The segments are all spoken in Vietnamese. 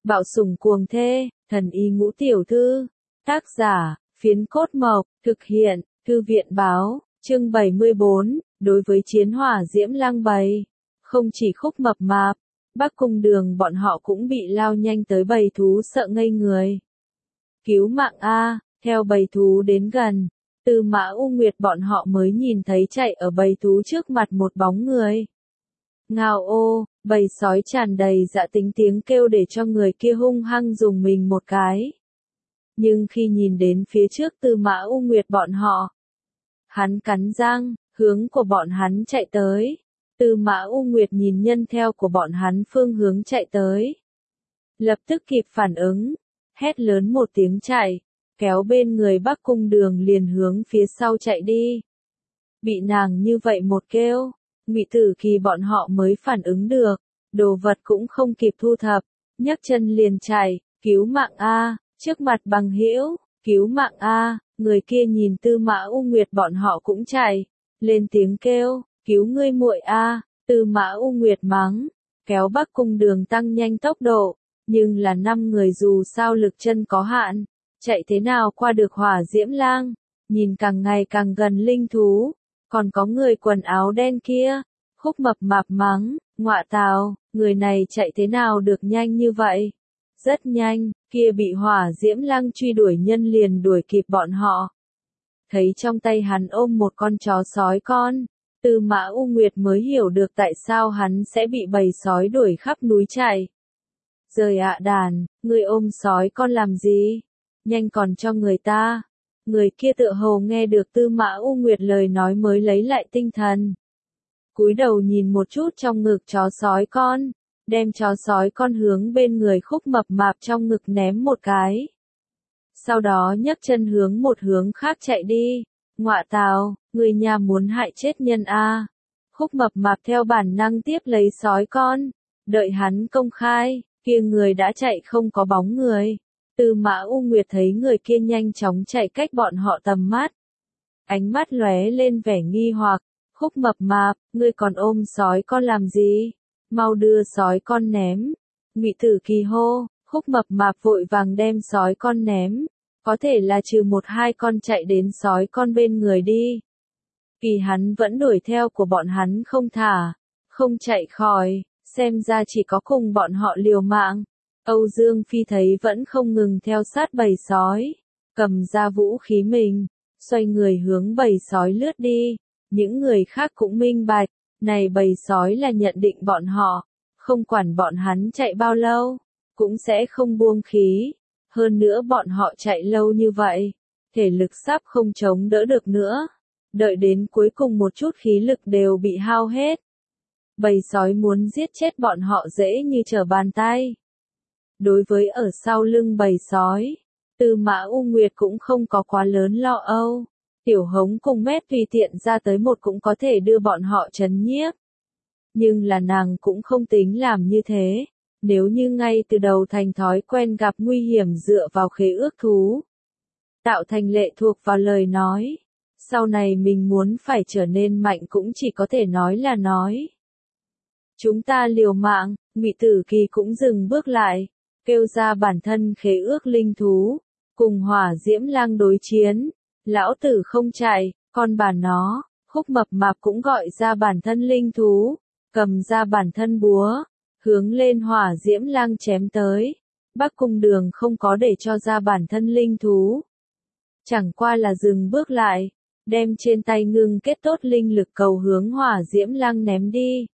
Bạo sủng cuồng thê, thần y ngũ tiểu thư. Tác giả, Phiến Cốt Mộc, thực hiện, Thư viện báo, chương 74, đối với chiến hỏa diễm lang bầy. Không chỉ Khúc mập mạp, Bắc Cung Đường bọn họ cũng bị lao nhanh tới bầy thú sợ ngây người. Cứu mạng a, theo bầy thú đến gần, Tư Mã U Nguyệt bọn họ mới nhìn thấy chạy ở bầy thú trước mặt một bóng người. Ngao ô, bầy sói tràn đầy dạ tính tiếng kêu để cho người kia hung hăng dùng mình một cái. Nhưng khi nhìn đến phía trước Tư Mã U Nguyệt bọn họ, hắn cắn răng, hướng của bọn hắn chạy tới. Tư Mã U Nguyệt nhìn nhân theo của bọn hắn phương hướng chạy tới. Lập tức kịp phản ứng, hét lớn một tiếng chạy, kéo bên người Bắc Cung Đường liền hướng phía sau chạy đi. Bị nàng như vậy một kêu, Ngụy Tử Kỳ bọn họ mới phản ứng được, đồ vật cũng không kịp thu thập, nhấc chân liền chạy, cứu mạng a, trước mặt bằng hữu, cứu mạng a, người kia nhìn Tư Mã U Nguyệt bọn họ cũng chạy, lên tiếng kêu, cứu ngươi muội a, Tư Mã U Nguyệt mắng, kéo Bắc Cung Đường tăng nhanh tốc độ, nhưng là 5 người dù sao lực chân có hạn, chạy thế nào qua được hỏa diễm lang, nhìn càng ngày càng gần linh thú. Còn có người quần áo đen kia, Khúc mập mạp mắng, ngọa tào, người này chạy thế nào được nhanh như vậy? Rất nhanh, kia bị hỏa diễm lang truy đuổi nhân liền đuổi kịp bọn họ. Thấy trong tay hắn ôm một con chó sói con, Tư Mã U Nguyệt mới hiểu được tại sao hắn sẽ bị bầy sói đuổi khắp núi chạy. Rời ạ đàn, ngươi ôm sói con làm gì? Nhanh còn cho người ta. Người kia tựa hồ nghe được Tư Mã U Nguyệt lời nói mới lấy lại tinh thần. Cúi đầu nhìn một chút trong ngực chó sói con, đem chó sói con hướng bên người Khúc mập mạp trong ngực ném một cái. Sau đó nhấc chân hướng một hướng khác chạy đi. Ngọa tào, người nhà muốn hại chết nhân a. Khúc mập mạp theo bản năng tiếp lấy sói con, đợi hắn công khai, kia người đã chạy không có bóng người. Tư Mã U Nguyệt thấy người kia nhanh chóng chạy cách bọn họ tầm mắt. Ánh mắt lóe lên vẻ nghi hoặc, Khúc mập mạp, ngươi còn ôm sói con làm gì? Mau đưa sói con ném. Ngụy Tử Kỳ hô, Khúc mập mạp vội vàng đem sói con ném. Có thể là trừ 1-2 con chạy đến sói con bên người đi. Kỳ hắn vẫn đuổi theo của bọn hắn không thả, không chạy khỏi, xem ra chỉ có cùng bọn họ liều mạng. Âu Dương Phi thấy vẫn không ngừng theo sát bầy sói, cầm ra vũ khí mình, xoay người hướng bầy sói lướt đi. Những người khác cũng minh bạch, này bầy sói là nhận định bọn họ, không quản bọn hắn chạy bao lâu, cũng sẽ không buông khí. Hơn nữa bọn họ chạy lâu như vậy, thể lực sắp không chống đỡ được nữa. Đợi đến cuối cùng một chút khí lực đều bị hao hết. Bầy sói muốn giết chết bọn họ dễ như trở bàn tay. Đối với ở sau lưng bầy sói, Tư Mã U Nguyệt cũng không có quá lớn lo âu. Tiểu Hống cùng Mét tùy tiện ra tới một cũng có thể đưa bọn họ trấn nhiếp. Nhưng là nàng cũng không tính làm như thế. Nếu như ngay từ đầu thành thói quen gặp nguy hiểm dựa vào khế ước thú, tạo thành lệ thuộc vào lời nói, sau này mình muốn phải trở nên mạnh cũng chỉ có thể nói là nói. Chúng ta liều mạng, Ngụy Tử Kỳ cũng dừng bước lại, kêu ra bản thân khế ước linh thú, cùng hỏa diễm lang đối chiến. Lão tử không chạy, con bà nó. Khúc mập mạp cũng gọi ra bản thân linh thú, cầm ra bản thân búa, hướng lên hỏa diễm lang chém tới. Bắc Cung Đường không có để cho ra bản thân linh thú, chẳng qua là dừng bước lại, đem trên tay ngưng kết tốt linh lực cầu hướng hỏa diễm lang ném đi.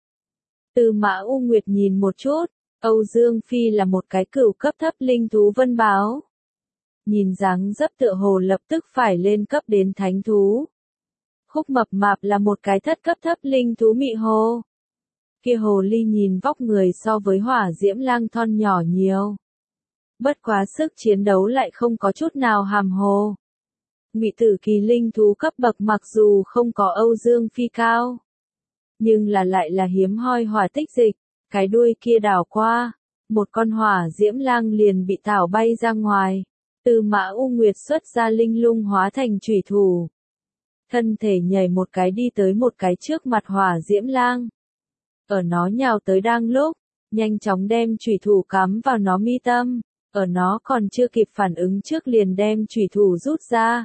Tư Mã U Nguyệt nhìn một chút, Âu Dương Phi là một cái cửu cấp thấp linh thú vân báo. Nhìn dáng dấp tựa hồ lập tức phải lên cấp đến thánh thú. Khúc mập mạp là một cái thất cấp thấp linh thú mị hồ. Kia hồ ly nhìn vóc người so với hỏa diễm lang thon nhỏ nhiều. Bất quá sức chiến đấu lại không có chút nào hàm hồ. Ngụy Tử Kỳ linh thú cấp bậc mặc dù không có Âu Dương Phi cao, nhưng là lại là hiếm hoi hỏa tích dịch. Cái đuôi kia đảo qua, một con hỏa diễm lang liền bị thảo bay ra ngoài. Tư Mã U Nguyệt xuất ra linh lung hóa thành chủy thủ. Thân thể nhảy một cái đi tới một cái trước mặt hỏa diễm lang. Ở nó nhào tới đang lúc, nhanh chóng đem chủy thủ cắm vào nó mi tâm, ở nó còn chưa kịp phản ứng trước liền đem chủy thủ rút ra.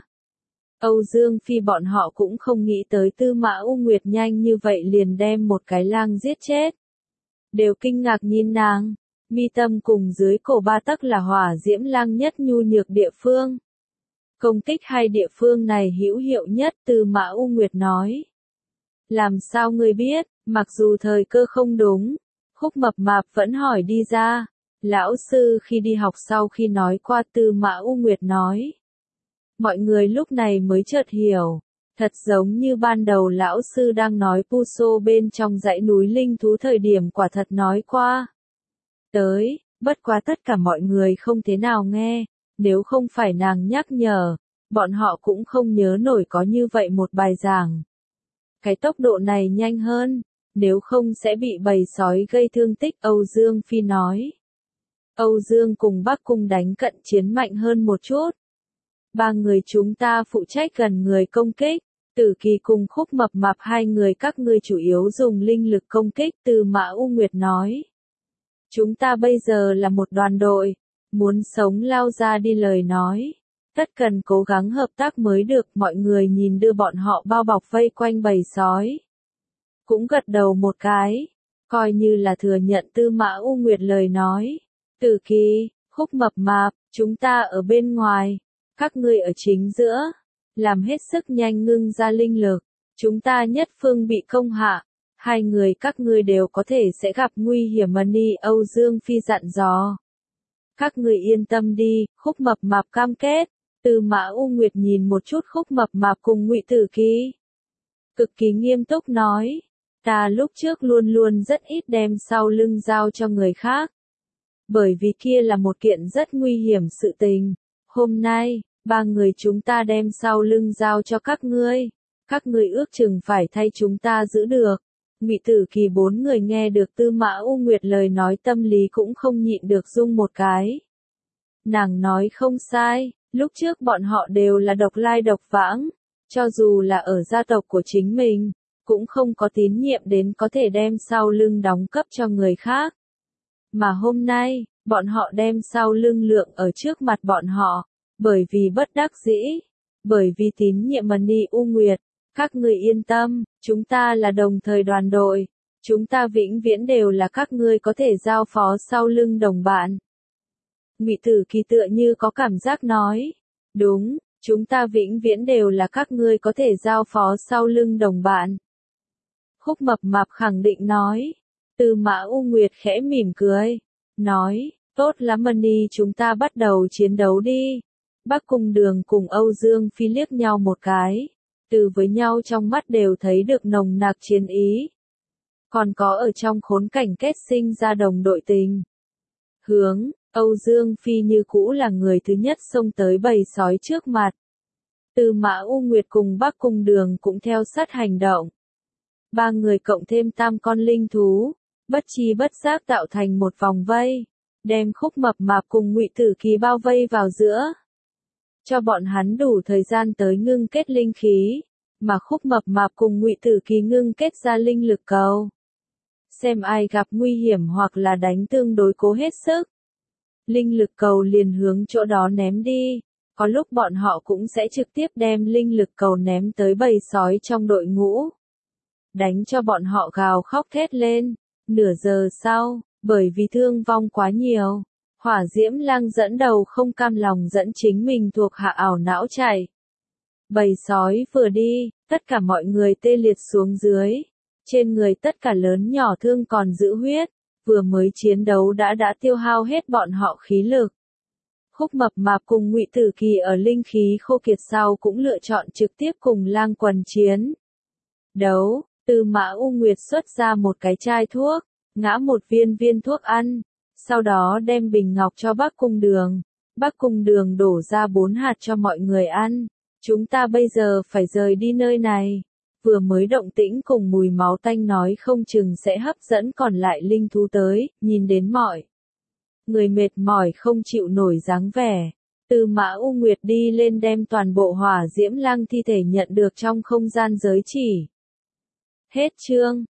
Âu Dương Phi bọn họ cũng không nghĩ tới Tư Mã U Nguyệt nhanh như vậy liền đem một cái lang giết chết. Đều kinh ngạc nhìn nàng, mi tâm cùng dưới cổ 3 tấc là hỏa diễm lang nhất nhu nhược địa phương. Công kích hai địa phương này hữu hiệu nhất, Tư Mã U Nguyệt nói. Làm sao ngươi biết, mặc dù thời cơ không đúng, Khúc Mập Mạp vẫn hỏi đi ra. Lão sư khi đi học sau khi nói qua, Tư Mã U Nguyệt nói. Mọi người lúc này mới chợt hiểu, thật giống như ban đầu lão sư đang nói Puso bên trong dãy núi linh thú thời điểm quả thật nói qua. Tới, bất quá tất cả mọi người không thế nào nghe, nếu không phải nàng nhắc nhở, bọn họ cũng không nhớ nổi có như vậy một bài giảng. Cái tốc độ này nhanh hơn, nếu không sẽ bị bầy sói gây thương tích, Âu Dương Phi nói. Âu Dương cùng Bắc Cung đánh cận chiến mạnh hơn một chút. 3 người chúng ta phụ trách gần người công kích, Tử Kỳ cùng Khúc Mập Mạp 2 người các ngươi chủ yếu dùng linh lực công kích, Tư Mã U Nguyệt nói. Chúng ta bây giờ là một đoàn đội, muốn sống lao ra đi lời nói. Tất cần cố gắng hợp tác mới được, mọi người nhìn đưa bọn họ bao bọc vây quanh bầy sói. Cũng gật đầu một cái, coi như là thừa nhận Tư Mã U Nguyệt lời nói. Tử Kỳ, Khúc Mập Mạp, chúng ta ở bên ngoài, các ngươi ở chính giữa, làm hết sức nhanh ngưng ra linh lực, chúng ta nhất phương bị công hạ, 2 người các ngươi đều có thể sẽ gặp nguy hiểm. Ni Âu Dương Phi dặn dò. Các ngươi yên tâm đi, Khúc Mập Mạp cam kết. Tư Mã U Nguyệt nhìn một chút Khúc Mập Mạp cùng Ngụy Tử Kỳ, cực kỳ nghiêm túc nói, ta lúc trước luôn luôn rất ít đem sau lưng giao cho người khác, bởi vì kia là một kiện rất nguy hiểm sự tình. Hôm nay, 3 người chúng ta đem sau lưng giao cho các ngươi ước chừng phải thay chúng ta giữ được. Ngụy Tử Kỳ 4 người nghe được Tư Mã U Nguyệt lời nói tâm lý cũng không nhịn được rung một cái. Nàng nói không sai, lúc trước bọn họ đều là độc lai độc vãng, cho dù là ở gia tộc của chính mình, cũng không có tín nhiệm đến có thể đem sau lưng đóng cấp cho người khác. Mà hôm nay, bọn họ đem sau lưng lượng ở trước mặt bọn họ, bởi vì bất đắc dĩ, bởi vì tín nhiệm Ni U Nguyệt, các người yên tâm, chúng ta là đồng thời đoàn đội, chúng ta vĩnh viễn đều là các ngươi có thể giao phó sau lưng đồng bạn. Ngụy Tử Kỳ tựa như có cảm giác nói, đúng, chúng ta vĩnh viễn đều là các ngươi có thể giao phó sau lưng đồng bạn. Khúc Mập Mạp khẳng định nói. Tư Mã U Nguyệt khẽ mỉm cười, nói, tốt lắm Ni, chúng ta bắt đầu chiến đấu đi. Bắc Cung Đường cùng Âu Dương Phi liếc nhau một cái, từ với nhau trong mắt đều thấy được nồng nặc chiến ý. Còn có ở trong khốn cảnh kết sinh ra đồng đội tình. Hướng, Âu Dương Phi như cũ là người thứ nhất xông tới bầy sói trước mặt. Tư Mã U Nguyệt cùng Bắc Cung Đường cũng theo sát hành động. 3 người cộng thêm 3 con linh thú, bất chi bất giác tạo thành một vòng vây, đem Khúc Mập Mạp cùng Ngụy Tử Kỳ bao vây vào giữa. Cho bọn hắn đủ thời gian tới ngưng kết linh khí, mà Khúc Mập Mạp cùng Ngụy Tử Kỳ ngưng kết ra linh lực cầu. Xem ai gặp nguy hiểm hoặc là đánh tương đối cố hết sức. Linh lực cầu liền hướng chỗ đó ném đi, có lúc bọn họ cũng sẽ trực tiếp đem linh lực cầu ném tới bầy sói trong đội ngũ. Đánh cho bọn họ gào khóc thét lên. Nửa giờ sau, bởi vì thương vong quá nhiều, Hỏa Diễm Lang dẫn đầu không cam lòng dẫn chính mình thuộc hạ ảo não chạy. Bầy sói vừa đi, tất cả mọi người tê liệt xuống dưới, trên người tất cả lớn nhỏ thương còn giữ huyết, vừa mới chiến đấu đã tiêu hao hết bọn họ khí lực. Khúc Mập Mạp cùng Ngụy Tử Kỳ ở linh khí khô kiệt sau cũng lựa chọn trực tiếp cùng Lang Quần chiến đấu. Tư Mã U Nguyệt xuất ra một cái chai thuốc, ngã một viên thuốc ăn, sau đó đem bình ngọc cho Bắc Cung Đường. Bắc Cung Đường đổ ra 4 hạt cho mọi người ăn. Chúng ta bây giờ phải rời đi nơi này. Vừa mới động tĩnh cùng mùi máu tanh nói không chừng sẽ hấp dẫn còn lại linh thú tới, nhìn đến mọi người mệt mỏi không chịu nổi dáng vẻ. Tư Mã U Nguyệt đi lên đem toàn bộ Hỏa Diễm Lang thi thể nhận được trong không gian giới chỉ. Hết chương.